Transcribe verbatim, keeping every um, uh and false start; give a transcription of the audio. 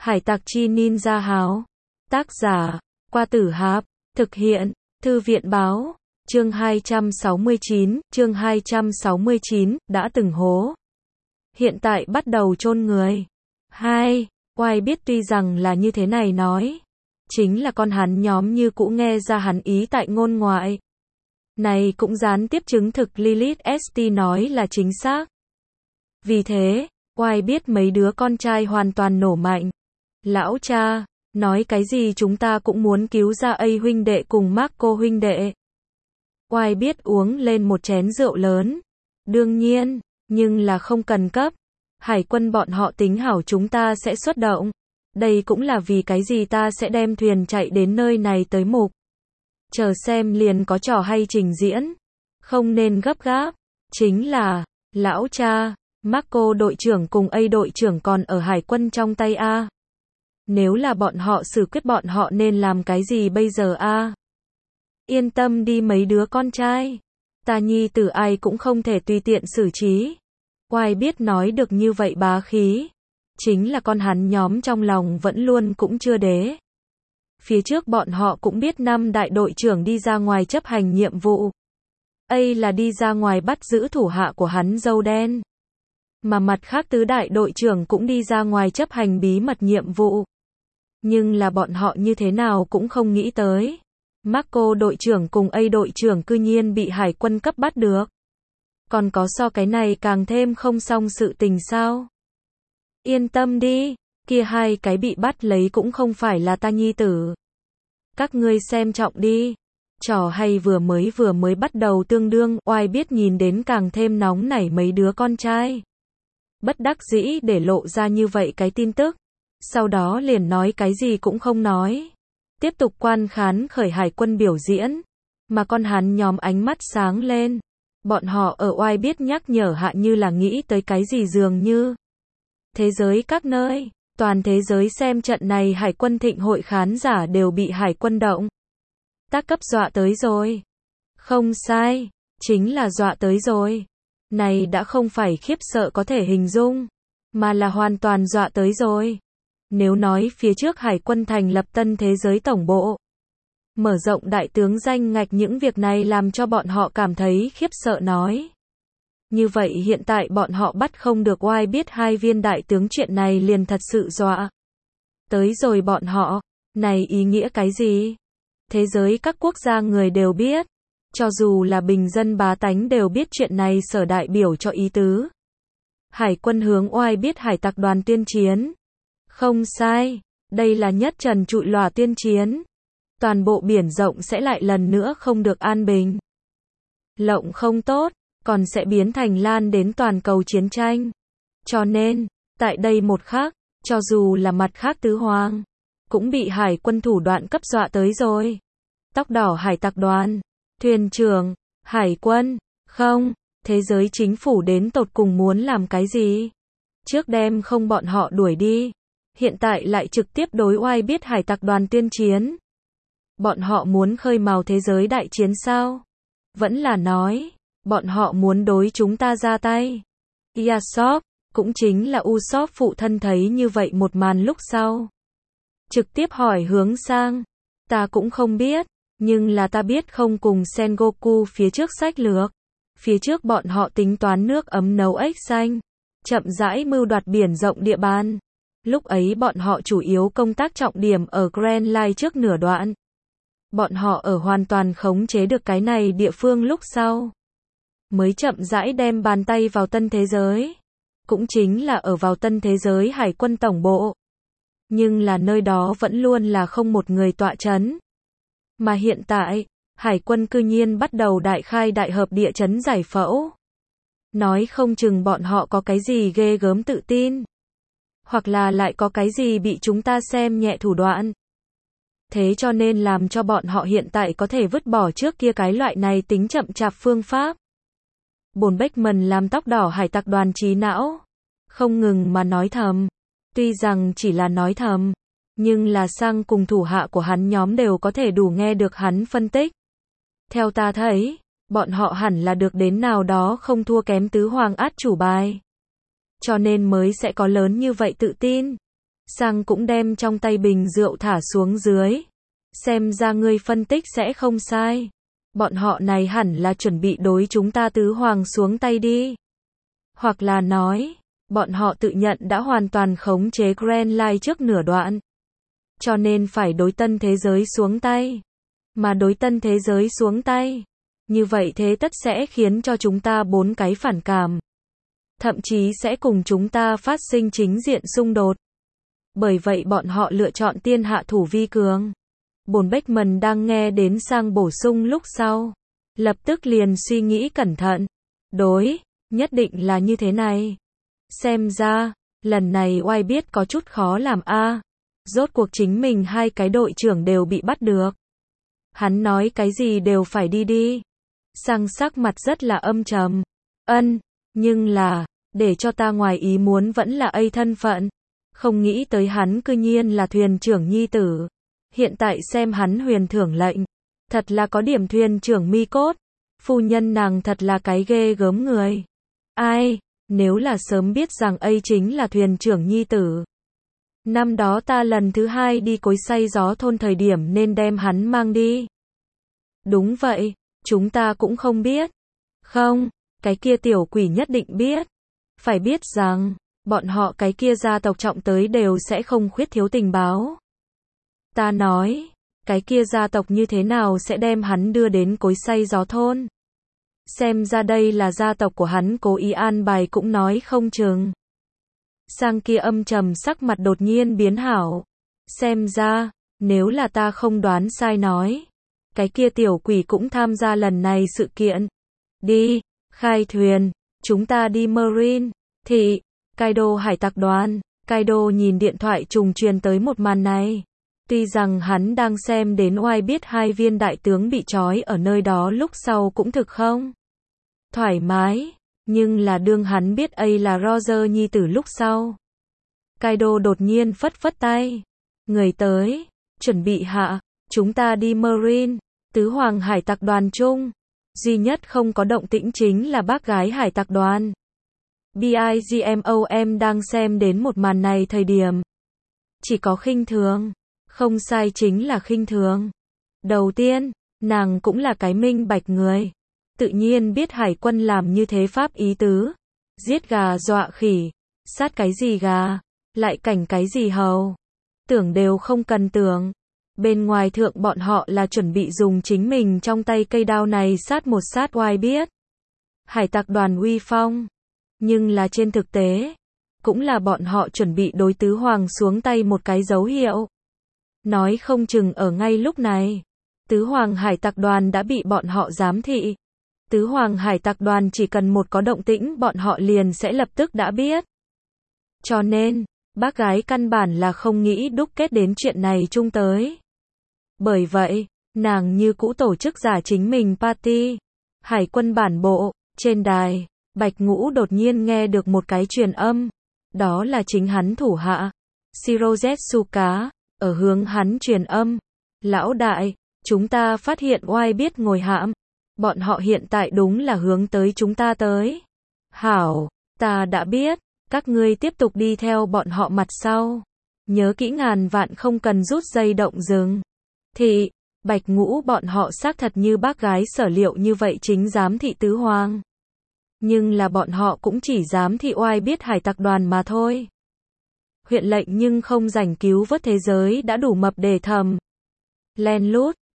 Hải tặc chi ninja háo. Tác giả, Qua Tử Hạp. Thực hiện, Thư viện báo. Chương hai trăm sáu mươi chín, chương hai trăm sáu mươi chín, đã từng hố. Hiện tại bắt đầu chôn người. Hai, Oai biết tuy rằng là như thế này nói. Chính là con hắn nhóm như cũ nghe ra hắn ý tại ngôn ngoại. Này cũng gián tiếp chứng thực Lilith ét tê nói là chính xác. Vì thế, Oai biết mấy đứa con trai hoàn toàn nổ mạnh. Lão cha, nói cái gì chúng ta cũng muốn cứu ra A huynh đệ cùng Marco huynh đệ. Oai biết uống lên một chén rượu lớn. Đương nhiên, nhưng là không cần cấp. Hải quân bọn họ tính hảo chúng ta sẽ xuất động. Đây cũng là vì cái gì ta sẽ đem thuyền chạy đến nơi này tới mục. Chờ xem liền có trò hay trình diễn. Không nên gấp gáp. Chính là, lão cha, Marco đội trưởng cùng A đội trưởng còn ở hải quân trong tay A. Nếu là bọn họ xử quyết bọn họ nên làm cái gì bây giờ A? Yên tâm đi mấy đứa con trai. Ta nhi tử ai cũng không thể tùy tiện xử trí. Oai biết nói được như vậy bá khí. Chính là con hắn nhóm trong lòng vẫn luôn cũng chưa đế. Phía trước bọn họ cũng biết năm đại đội trưởng đi ra ngoài chấp hành nhiệm vụ. A là đi ra ngoài bắt giữ thủ hạ của hắn dâu đen. Mà mặt khác tứ đại đội trưởng cũng đi ra ngoài chấp hành bí mật nhiệm vụ. Nhưng là bọn họ như thế nào cũng không nghĩ tới. Marco đội trưởng cùng A đội trưởng cư nhiên bị hải quân cấp bắt được. Còn có so cái này càng thêm không xong sự tình sao? Yên tâm đi, kia hai cái bị bắt lấy cũng không phải là ta nhi tử. Các ngươi xem trọng đi. Trò hay vừa mới vừa mới bắt đầu tương đương, Oai biết nhìn đến càng thêm nóng nảy mấy đứa con trai. Bất đắc dĩ để lộ ra như vậy cái tin tức. Sau đó liền nói cái gì cũng không nói. Tiếp tục quan khán khởi hải quân biểu diễn. Mà con hắn nhóm ánh mắt sáng lên. Bọn họ ở Oai biết nhắc nhở hạ như là nghĩ tới cái gì dường như. Thế giới các nơi, toàn thế giới xem trận này hải quân thịnh hội khán giả đều bị hải quân động. Tác cấp dọa tới rồi. Không sai, chính là dọa tới rồi. Này đã không phải khiếp sợ có thể hình dung, mà là hoàn toàn dọa tới rồi. Nếu nói phía trước hải quân thành lập tân thế giới tổng bộ, mở rộng đại tướng danh ngạch những việc này làm cho bọn họ cảm thấy khiếp sợ nói. Như vậy hiện tại bọn họ bắt không được Oai biết hai viên đại tướng chuyện này liền thật sự dọa. Tới rồi bọn họ, này ý nghĩa cái gì? Thế giới các quốc gia người đều biết. Cho dù là bình dân bá tánh đều biết chuyện này sở đại biểu cho ý tứ. Hải quân hướng Oai biết hải tặc đoàn tuyên chiến. Không sai, đây là nhất trần trụi lòa tuyên chiến. Toàn bộ biển rộng sẽ lại lần nữa không được an bình. Lộng không tốt, còn sẽ biến thành lan đến toàn cầu chiến tranh. Cho nên, tại đây một khắc, cho dù là mặt khác tứ hoàng, cũng bị hải quân thủ đoạn cấp dọa tới rồi. Tóc đỏ hải tặc đoàn, thuyền trưởng, hải quân, không, thế giới chính phủ đến tột cùng muốn làm cái gì? Trước đem không bọn họ đuổi đi, hiện tại lại trực tiếp đối Oai biết hải tặc đoàn tuyên chiến. Bọn họ muốn khơi mào thế giới đại chiến sao? Vẫn là nói, bọn họ muốn đối chúng ta ra tay. Yasop, cũng chính là Usopp phụ thân thấy như vậy một màn lúc sau. Trực tiếp hỏi hướng sang, ta cũng không biết, nhưng là ta biết không cùng Sengoku phía trước sách lược. Phía trước bọn họ tính toán nước ấm nấu ếch xanh, chậm rãi mưu đoạt biển rộng địa bàn. Lúc ấy bọn họ chủ yếu công tác trọng điểm ở Grand Line trước nửa đoạn. Bọn họ ở hoàn toàn khống chế được cái này địa phương lúc sau. Mới chậm rãi đem bàn tay vào tân thế giới. Cũng chính là ở vào tân thế giới hải quân tổng bộ. Nhưng là nơi đó vẫn luôn là không một người tọa chấn. Mà hiện tại, hải quân cư nhiên bắt đầu đại khai đại hợp địa chấn giải phẫu. Nói không chừng bọn họ có cái gì ghê gớm tự tin. Hoặc là lại có cái gì bị chúng ta xem nhẹ thủ đoạn. Thế cho nên làm cho bọn họ hiện tại có thể vứt bỏ trước kia cái loại này tính chậm chạp phương pháp. Bồn Beckman làm tóc đỏ hải tặc đoàn trí não. Không ngừng mà nói thầm. Tuy rằng chỉ là nói thầm. Nhưng là sang cùng thủ hạ của hắn nhóm đều có thể đủ nghe được hắn phân tích. Theo ta thấy, bọn họ hẳn là được đến nào đó không thua kém tứ hoàng át chủ bài. Cho nên mới sẽ có lớn như vậy tự tin. Sang cũng đem trong tay bình rượu thả xuống dưới. Xem ra ngươi phân tích sẽ không sai. Bọn họ này hẳn là chuẩn bị đối chúng ta tứ hoàng xuống tay đi. Hoặc là nói, bọn họ tự nhận đã hoàn toàn khống chế Grand Line trước nửa đoạn. Cho nên phải đối tân thế giới xuống tay. Mà đối tân thế giới xuống tay. Như vậy thế tất sẽ khiến cho chúng ta bốn cái phản cảm. Thậm chí sẽ cùng chúng ta phát sinh chính diện xung đột. Bởi vậy bọn họ lựa chọn tiên hạ thủ vi cường. Bổn Beckman đang nghe đến Sang bổ sung lúc sau. Lập tức liền suy nghĩ cẩn thận. Đối, nhất định là như thế này. Xem ra, lần này oai biết có chút khó làm a. Rốt cuộc chính mình hai cái đội trưởng đều bị bắt được. Hắn nói cái gì đều phải đi đi. Sang sắc mặt rất là âm trầm. Ân, nhưng là, để cho ta ngoài ý muốn vẫn là A thân phận. Không nghĩ tới hắn cư nhiên là thuyền trưởng nhi tử. Hiện tại xem hắn huyền thưởng lệnh. Thật là có điểm thuyền trưởng mi cốt. Phu nhân nàng thật là cái ghê gớm người. Ai, nếu là sớm biết rằng A chính là thuyền trưởng nhi tử. Năm đó ta lần thứ hai đi cối xay gió thôn thời điểm nên đem hắn mang đi. Đúng vậy, chúng ta cũng không biết. Không, cái kia tiểu quỷ nhất định biết. Phải biết rằng, bọn họ cái kia gia tộc trọng tới đều sẽ không khuyết thiếu tình báo. Ta nói, cái kia gia tộc như thế nào sẽ đem hắn đưa đến cối xay gió thôn. Xem ra đây là gia tộc của hắn cố ý an bài cũng nói không chừng. Sang kia âm trầm sắc mặt đột nhiên biến hảo. Xem ra, nếu là ta không đoán sai nói. Cái kia tiểu quỷ cũng tham gia lần này sự kiện. Đi, khai thuyền, chúng ta đi Marine, thị, Kaido hải tặc đoàn. Kaido nhìn điện thoại trùng truyền tới một màn này. Tuy rằng hắn đang xem đến oai biết hai viên đại tướng bị trói ở nơi đó lúc sau cũng thực không thoải mái. Nhưng là đương hắn biết A là Roger nhi tử lúc sau. Kaido đột nhiên phất phất tay. Người tới, chuẩn bị hạ, chúng ta đi Marine, tứ hoàng hải tặc đoàn chung. Duy nhất không có động tĩnh chính là bác gái hải tặc đoàn. Bigmom đang xem đến một màn này thời điểm. Chỉ có khinh thường. Không sai chính là khinh thường. Đầu tiên, nàng cũng là cái minh bạch người. Tự nhiên biết hải quân làm như thế pháp ý tứ. Giết gà dọa khỉ. Sát cái gì gà. Lại cảnh cái gì hầu. Tưởng đều không cần tưởng. Bên ngoài thượng bọn họ là chuẩn bị dùng chính mình trong tay cây đao này sát một sát oai biết. Hải tặc đoàn uy phong. Nhưng là trên thực tế. Cũng là bọn họ chuẩn bị đối tứ hoàng xuống tay một cái dấu hiệu. Nói không chừng ở ngay lúc này. Tứ hoàng hải tặc đoàn đã bị bọn họ giám thị. Tứ hoàng hải tặc đoàn chỉ cần một có động tĩnh bọn họ liền sẽ lập tức đã biết. Cho nên, bác gái căn bản là không nghĩ đúc kết đến chuyện này chung tới. Bởi vậy, nàng như cũ tổ chức giả chính mình party. Hải quân bản bộ, trên đài, Bạch Ngũ đột nhiên nghe được một cái truyền âm. Đó là chính hắn thủ hạ. Shirozetsuka, ở hướng hắn truyền âm. Lão đại, chúng ta phát hiện oai biết ngồi hãm. Bọn họ hiện tại đúng là hướng tới chúng ta tới. Hảo, ta đã biết, các ngươi tiếp tục đi theo bọn họ mặt sau. Nhớ kỹ ngàn vạn không cần rút dây động rừng. Thị, Bạch Ngũ bọn họ xác thật như bác gái sở liệu như vậy chính giám thị tứ hoàng. Nhưng là bọn họ cũng chỉ giám thị oai biết hải tặc đoàn mà thôi. Huyện lệnh nhưng không rảnh cứu vớt thế giới đã đủ mập để thầm. Len lút,